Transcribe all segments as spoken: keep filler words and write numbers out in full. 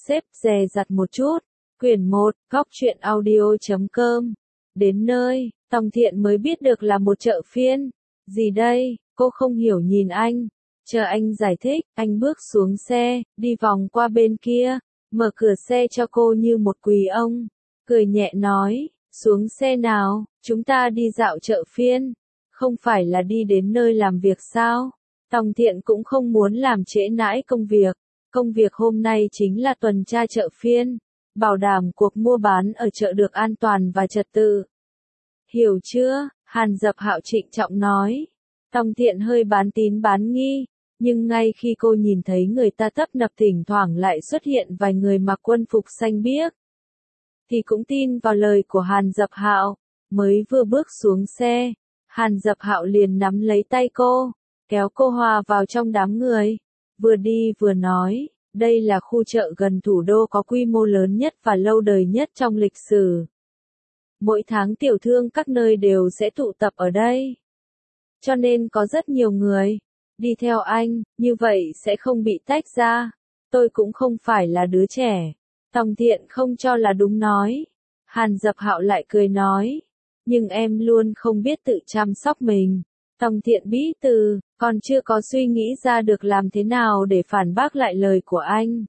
xếp dè dặt một chút. Quyển một, góc truyện audio chấm com. Đến nơi, Tòng Thiện mới biết được là một chợ phiên. Gì đây? Cô không hiểu nhìn anh. Chờ anh giải thích, anh bước xuống xe, đi vòng qua bên kia, mở cửa xe cho cô như một quý ông. Cười nhẹ nói, xuống xe nào, chúng ta đi dạo chợ phiên. Không phải là đi đến nơi làm việc sao? Tòng Thiện cũng không muốn làm trễ nải công việc. Công việc hôm nay chính là tuần tra chợ phiên, bảo đảm cuộc mua bán ở chợ được an toàn và trật tự. Hiểu chưa? Hàn Dập Hạo trịnh trọng nói. Tòng Thiện hơi bán tín bán nghi, nhưng ngay khi cô nhìn thấy người ta tấp nập thỉnh thoảng lại xuất hiện vài người mặc quân phục xanh biếc, thì cũng tin vào lời của Hàn Dập Hạo. Mới vừa bước xuống xe, Hàn Dập Hạo liền nắm lấy tay cô, kéo cô hòa vào trong đám người, vừa đi vừa nói, đây là khu chợ gần thủ đô có quy mô lớn nhất và lâu đời nhất trong lịch sử. Mỗi tháng tiểu thương các nơi đều sẽ tụ tập ở đây. Cho nên có rất nhiều người đi theo anh, như vậy sẽ không bị tách ra. Tôi cũng không phải là đứa trẻ. Tòng Thiện không cho là đúng nói. Hàn Dập Hạo lại cười nói, nhưng em luôn không biết tự chăm sóc mình. Tòng Thiện bí từ, còn chưa có suy nghĩ ra được làm thế nào để phản bác lại lời của anh.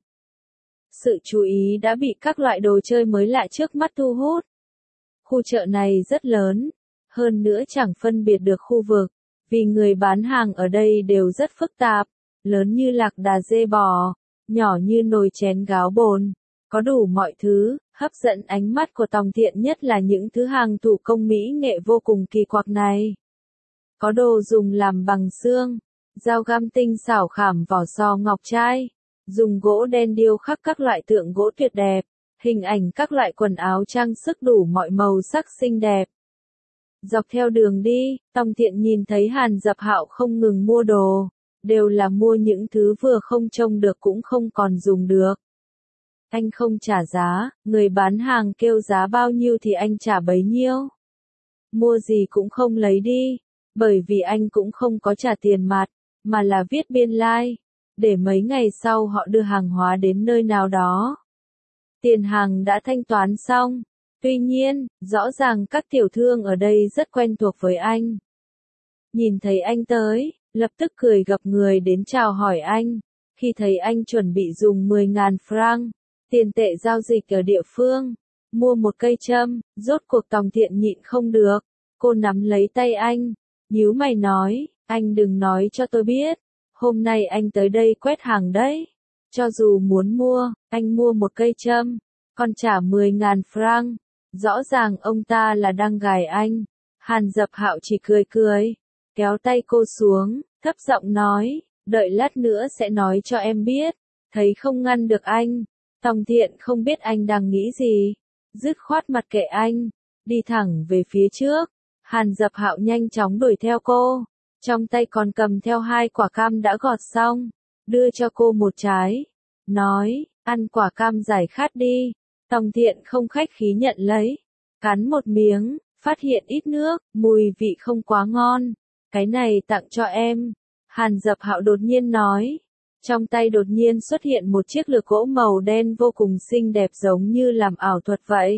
Sự chú ý đã bị các loại đồ chơi mới lạ trước mắt thu hút. Khu chợ này rất lớn, hơn nữa chẳng phân biệt được khu vực, vì người bán hàng ở đây đều rất phức tạp, lớn như lạc đà dê bò, nhỏ như nồi chén gáo bồn, có đủ mọi thứ, hấp dẫn ánh mắt của Tòng Thiện nhất là những thứ hàng thủ công mỹ nghệ vô cùng kỳ quặc này. Có đồ dùng làm bằng xương, dao găm tinh xảo khảm vỏ sò ngọc trai, dùng gỗ đen điêu khắc các loại tượng gỗ tuyệt đẹp, hình ảnh các loại quần áo trang sức đủ mọi màu sắc xinh đẹp. Dọc theo đường đi, Tòng Thiện nhìn thấy Hàn Dập Hạo không ngừng mua đồ, đều là mua những thứ vừa không trông được cũng không còn dùng được. Anh không trả giá, người bán hàng kêu giá bao nhiêu thì anh trả bấy nhiêu. Mua gì cũng không lấy đi, bởi vì anh cũng không có trả tiền mặt, mà là viết biên lai, để mấy ngày sau họ đưa hàng hóa đến nơi nào đó. Tiền hàng đã thanh toán xong. Tuy nhiên, rõ ràng các tiểu thương ở đây rất quen thuộc với anh. Nhìn thấy anh tới, lập tức cười gập người đến chào hỏi anh. Khi thấy anh chuẩn bị dùng mười nghìn franc, tiền tệ giao dịch ở địa phương, mua một cây châm, rốt cuộc Tòng Thiện nhịn không được. Cô nắm lấy tay anh, nhíu mày nói, anh đừng nói cho tôi biết, hôm nay anh tới đây quét hàng đấy. Cho dù muốn mua, anh mua một cây châm, còn trả mười nghìn franc. Rõ ràng ông ta là đang gài anh. Hàn Dập Hạo chỉ cười cười, kéo tay cô xuống, thấp giọng nói, đợi lát nữa sẽ nói cho em biết. Thấy không ngăn được anh, Tòng Thiện không biết anh đang nghĩ gì, dứt khoát mặc kệ anh, đi thẳng về phía trước. Hàn Dập Hạo nhanh chóng đuổi theo cô, trong tay còn cầm theo hai quả cam đã gọt xong, đưa cho cô một trái, nói, ăn quả cam giải khát đi. Tòng Thiện không khách khí nhận lấy, cắn một miếng, phát hiện ít nước, mùi vị không quá ngon. Cái này tặng cho em. Hàn Dập Hạo đột nhiên nói. Trong tay đột nhiên xuất hiện một chiếc lược gỗ màu đen vô cùng xinh đẹp giống như làm ảo thuật vậy.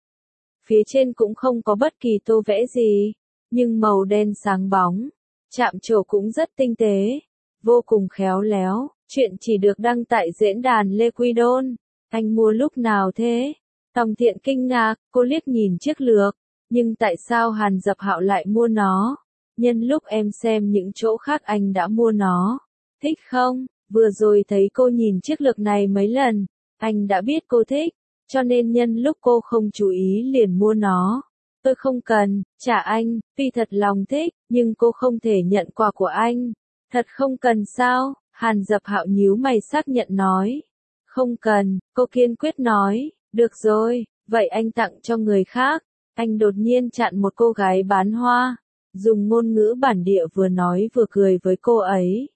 Phía trên cũng không có bất kỳ tô vẽ gì, nhưng màu đen sáng bóng, chạm trổ cũng rất tinh tế, vô cùng khéo léo. Chuyện chỉ được đăng tại diễn đàn Lê Quy Đôn. Anh mua lúc nào thế? Tòng Thiện kinh ngạc, cô liếc nhìn chiếc lược, nhưng tại sao Hàn Dập Hạo lại mua nó? Nhân lúc em xem những chỗ khác anh đã mua nó. Thích không? Vừa rồi thấy cô nhìn chiếc lược này mấy lần, anh đã biết cô thích, cho nên nhân lúc cô không chú ý liền mua nó. Tôi không cần, trả anh, vì thật lòng thích, nhưng cô không thể nhận quà của anh. Thật không cần sao? Hàn Dập Hạo nhíu mày xác nhận nói. Không cần, cô kiên quyết nói, được rồi, vậy anh tặng cho người khác. Anh đột nhiên chặn một cô gái bán hoa, dùng ngôn ngữ bản địa vừa nói vừa cười với cô ấy.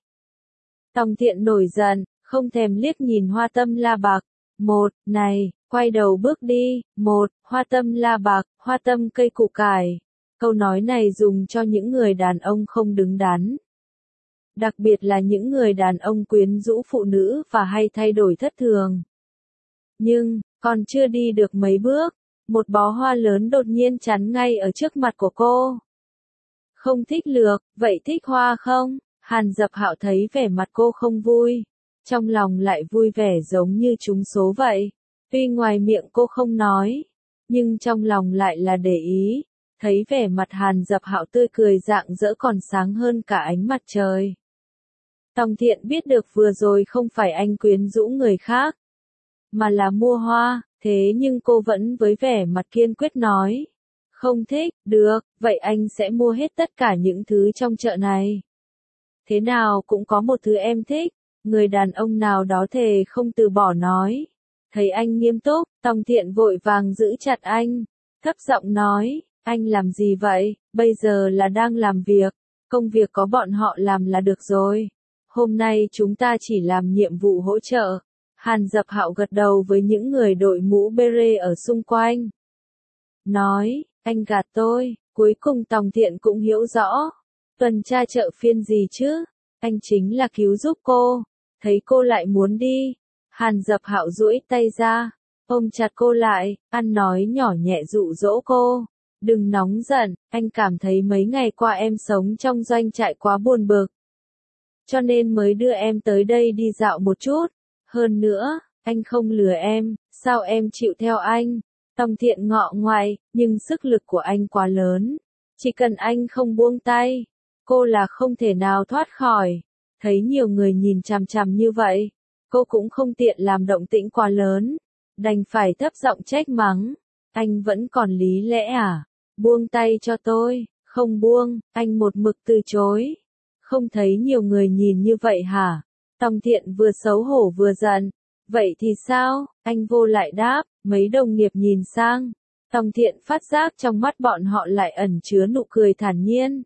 Tòng Thiện nổi giận, không thèm liếc nhìn Hoa Tâm La Bạc. Một, này, quay đầu bước đi. Một, Hoa Tâm La Bạc, hoa tâm cây củ cải. Câu nói này dùng cho những người đàn ông không đứng đắn. Đặc biệt là những người đàn ông quyến rũ phụ nữ và hay thay đổi thất thường. Nhưng, còn chưa đi được mấy bước, một bó hoa lớn đột nhiên chắn ngay ở trước mặt của cô. Không thích lược, vậy thích hoa không? Hàn Dập Hạo thấy vẻ mặt cô không vui, trong lòng lại vui vẻ giống như trúng số vậy. Tuy ngoài miệng cô không nói, nhưng trong lòng lại là để ý. Thấy vẻ mặt Hàn Dập Hạo tươi cười rạng rỡ còn sáng hơn cả ánh mặt trời. Tòng Thiện biết được vừa rồi không phải anh quyến rũ người khác, mà là mua hoa, thế nhưng cô vẫn với vẻ mặt kiên quyết nói. Không thích, được, vậy anh sẽ mua hết tất cả những thứ trong chợ này. Thế nào cũng có một thứ em thích, người đàn ông nào đó thề không từ bỏ nói. Thấy anh nghiêm túc, Tòng Thiện vội vàng giữ chặt anh, thấp giọng nói, anh làm gì vậy, bây giờ là đang làm việc, công việc có bọn họ làm là được rồi. Hôm nay chúng ta chỉ làm nhiệm vụ hỗ trợ. Hàn Dập Hạo gật đầu với những người đội mũ beret ở xung quanh. Nói, anh gạt tôi, cuối cùng Tòng Thiện cũng hiểu rõ. Tuần tra chợ phiên gì chứ, anh chính là cứu giúp cô. Thấy cô lại muốn đi, Hàn Dập Hạo duỗi tay ra, ôm chặt cô lại, ăn nói nhỏ nhẹ dụ dỗ cô. Đừng nóng giận, anh cảm thấy mấy ngày qua em sống trong doanh trại quá buồn bực. Cho nên mới đưa em tới đây đi dạo một chút. Hơn nữa, anh không lừa em, sao em chịu theo anh? Tòng Thiện ngọ ngoại, nhưng sức lực của anh quá lớn. Chỉ cần anh không buông tay, cô là không thể nào thoát khỏi. Thấy nhiều người nhìn chằm chằm như vậy, cô cũng không tiện làm động tĩnh quá lớn. Đành phải thấp giọng trách mắng. Anh vẫn còn lý lẽ à? Buông tay cho tôi, không buông, anh một mực từ chối. Không thấy nhiều người nhìn như vậy hả? Tòng Thiện vừa xấu hổ vừa giận. Vậy thì sao? Anh vô lại đáp, mấy đồng nghiệp nhìn sang. Tòng Thiện phát giác trong mắt bọn họ lại ẩn chứa nụ cười thản nhiên.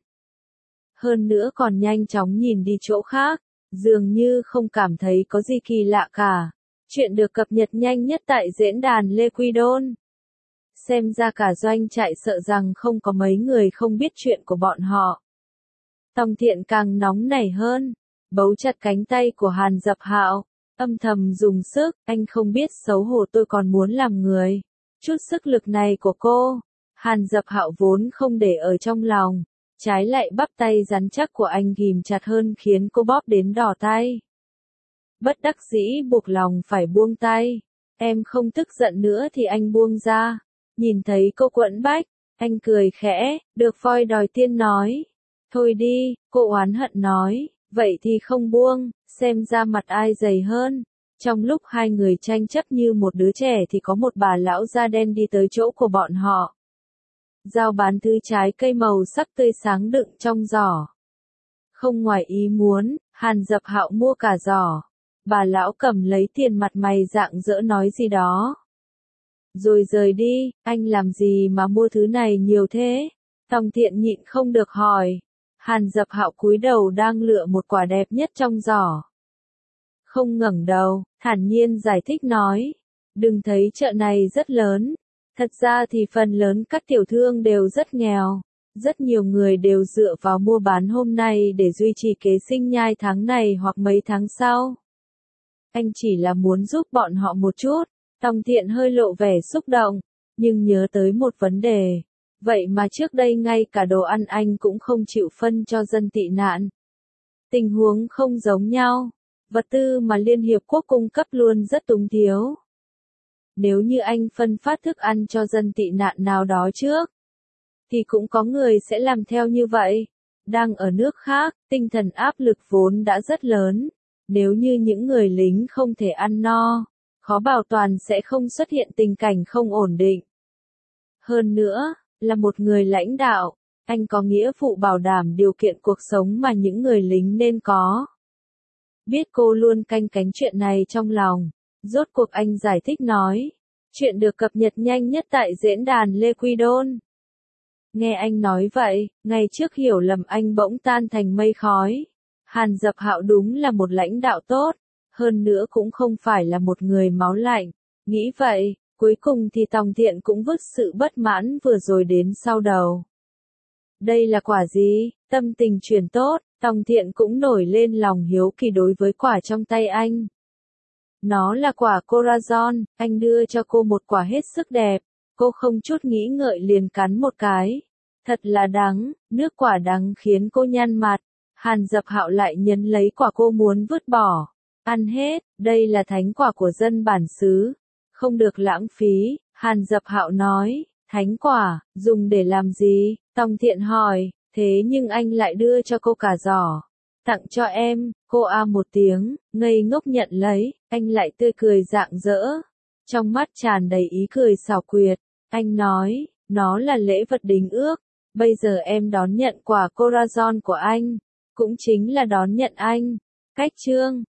Hơn nữa còn nhanh chóng nhìn đi chỗ khác, dường như không cảm thấy có gì kỳ lạ cả. Chuyện được cập nhật nhanh nhất tại diễn đàn Lê Quy Đôn. Xem ra cả doanh trại sợ rằng không có mấy người không biết chuyện của bọn họ. Tòng Thiện càng nóng nảy hơn, bấu chặt cánh tay của Hàn Dập Hạo, âm thầm dùng sức, anh không biết xấu hổ tôi còn muốn làm người. Chút sức lực này của cô, Hàn Dập Hạo vốn không để ở trong lòng, trái lại bắp tay rắn chắc của anh ghìm chặt hơn khiến cô bóp đến đỏ tay. Bất đắc dĩ buộc lòng phải buông tay, em không tức giận nữa thì anh buông ra. Nhìn thấy cô quẫn bách, anh cười khẽ, được voi đòi tiên nói. Thôi đi, cô oán hận nói, vậy thì không buông, xem ra mặt ai dày hơn. Trong lúc hai người tranh chấp như một đứa trẻ thì có một bà lão da đen đi tới chỗ của bọn họ. Giao bán thứ trái cây màu sắc tươi sáng đựng trong giỏ. Không ngoài ý muốn, Hàn Dập Hạo mua cả giỏ. Bà lão cầm lấy tiền mặt mày rạng rỡ nói gì đó. Rồi rời đi, anh làm gì mà mua thứ này nhiều thế? Tòng Thiện nhịn không được hỏi. Hàn Dập Hạo cúi đầu đang lựa một quả đẹp nhất trong giỏ. Không ngẩng đầu, thản nhiên giải thích nói. Đừng thấy chợ này rất lớn. Thật ra thì phần lớn các tiểu thương đều rất nghèo. Rất nhiều người đều dựa vào mua bán hôm nay để duy trì kế sinh nhai tháng này hoặc mấy tháng sau. Anh chỉ là muốn giúp bọn họ một chút. Tòng Thiện hơi lộ vẻ xúc động, nhưng nhớ tới một vấn đề. Vậy mà trước đây ngay cả đồ ăn anh cũng không chịu phân cho dân tị nạn. Tình huống không giống nhau. Vật tư mà Liên Hiệp Quốc cung cấp luôn rất túng thiếu. Nếu như anh phân phát thức ăn cho dân tị nạn nào đó trước, thì cũng có người sẽ làm theo như vậy. Đang ở nước khác, tinh thần áp lực vốn đã rất lớn. Nếu như những người lính không thể ăn no, khó bảo toàn sẽ không xuất hiện tình cảnh không ổn định. Hơn nữa, là một người lãnh đạo, anh có nghĩa vụ bảo đảm điều kiện cuộc sống mà những người lính nên có. Biết cô luôn canh cánh chuyện này trong lòng, rốt cuộc anh giải thích nói. Chuyện được cập nhật nhanh nhất tại diễn đàn Lê Quy Đôn. Nghe anh nói vậy, ngày trước hiểu lầm anh bỗng tan thành mây khói. Hàn Dập Hạo đúng là một lãnh đạo tốt, hơn nữa cũng không phải là một người máu lạnh. Nghĩ vậy, cuối cùng thì Tòng Thiện cũng vứt sự bất mãn vừa rồi đến sau đầu. Đây là quả gì? Tâm tình chuyển tốt, Tòng Thiện cũng nổi lên lòng hiếu kỳ đối với quả trong tay anh. Nó là quả corazon, anh đưa cho cô một quả hết sức đẹp. Cô không chút nghĩ ngợi liền cắn một cái. Thật là đắng, nước quả đắng khiến cô nhăn mặt. Hàn Dập Hạo lại nhấn lấy quả cô muốn vứt bỏ. Ăn hết, đây là thánh quả của dân bản xứ. Không được lãng phí, Hàn Dập Hạo nói. Thánh quả, dùng để làm gì? Tòng Thiện hỏi, thế nhưng anh lại đưa cho cô cả giỏ. Tặng cho em, cô a một tiếng, ngây ngốc nhận lấy, anh lại tươi cười rạng rỡ. Trong mắt tràn đầy ý cười xảo quyệt, anh nói, nó là lễ vật đính ước. Bây giờ em đón nhận quả corazon của anh, cũng chính là đón nhận anh. Cách chương